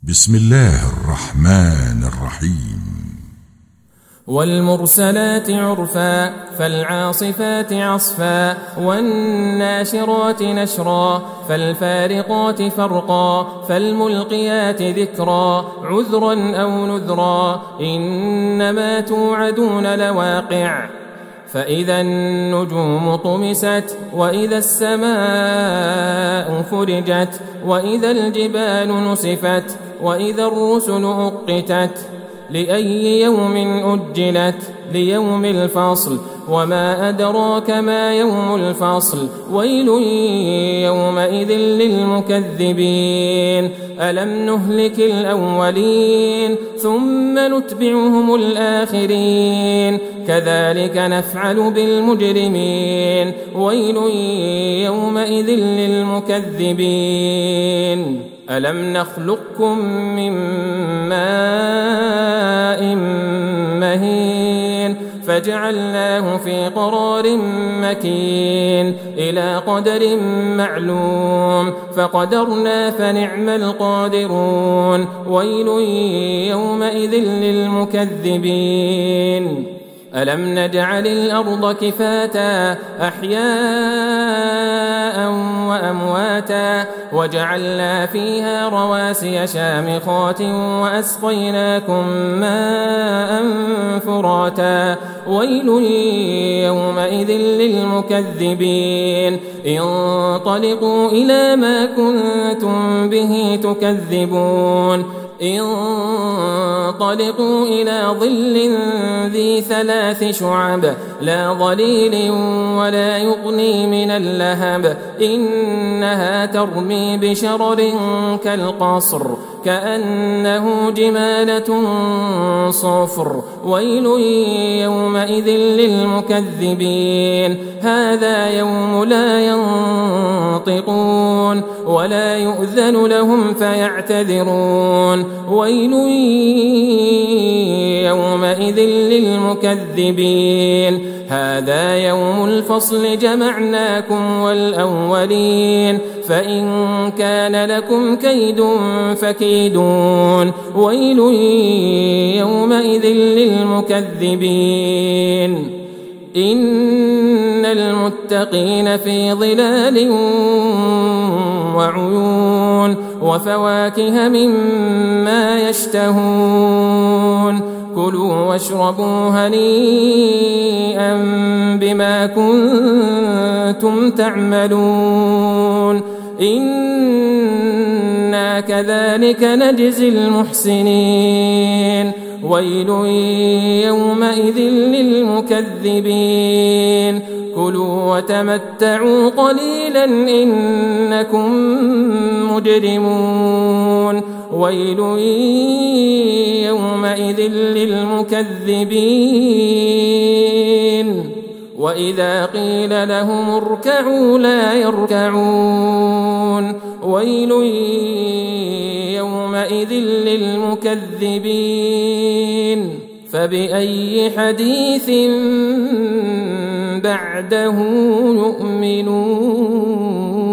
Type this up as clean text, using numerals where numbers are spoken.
بسم الله الرحمن الرحيم. والمرسلات عرفا فالعاصفات عصفا والناشرات نشرا فالفارقات فرقا فالملقيات ذكرا عذرا أو نذرا إنما توعدون لواقع فإذا النجوم طمست وإذا السماء فرجت وإذا الجبال نسفت وإذا الرسل أقتت لأي يوم أجلت ليوم الفصل وما أدراك ما يوم الفصل ويل يومئذ للمكذبين ألم نهلك الأولين ثم نتبعهم الآخرين كذلك نفعل بالمجرمين ويل يومئذ للمكذبين ألم نخلقكم من ماء مهين فجعلناه في قرار مكين إلى قدر معلوم فقدرنا فنعم القادرون ويل يومئذ للمكذبين ألم نجعل الأرض كفاتا أحياء وأمواتا وجعلنا فيها رواسي شامخات وأسقيناكم ماء فراتا ويل يومئذ للمكذبين انطلقوا إلى ما كنتم به تكذبون انطلقوا إلى ظل ذي 3 شعب لا ظليل ولا يغني من اللهب إنها ترمي بشرر كالقصر كأنه جمالة صفر ويل يومئذ للمكذبين هذا يوم لا ينطقون ولا يؤذن لهم فيعتذرون ويل يومئذ للمكذبين هذا يوم الفصل جمعناكم والأولين فإن كان لكم كيد فكيدون ويل يومئذ للمكذبين إن المتقين في ظلال وعيون وفواكه مما يشتهون كلوا واشربوا هنيئا بما كنتم تعملون إنا كذلك نجزي المحسنين ويل يومئذ للمكذبين كلوا وتمتعوا قليلا إنكم مجرمون ويل يومئذ للمكذبين وإذا قيل لهم اركعوا لا يركعون ويل يومئذ للمكذبين فبأي حديث بعده يؤمنون.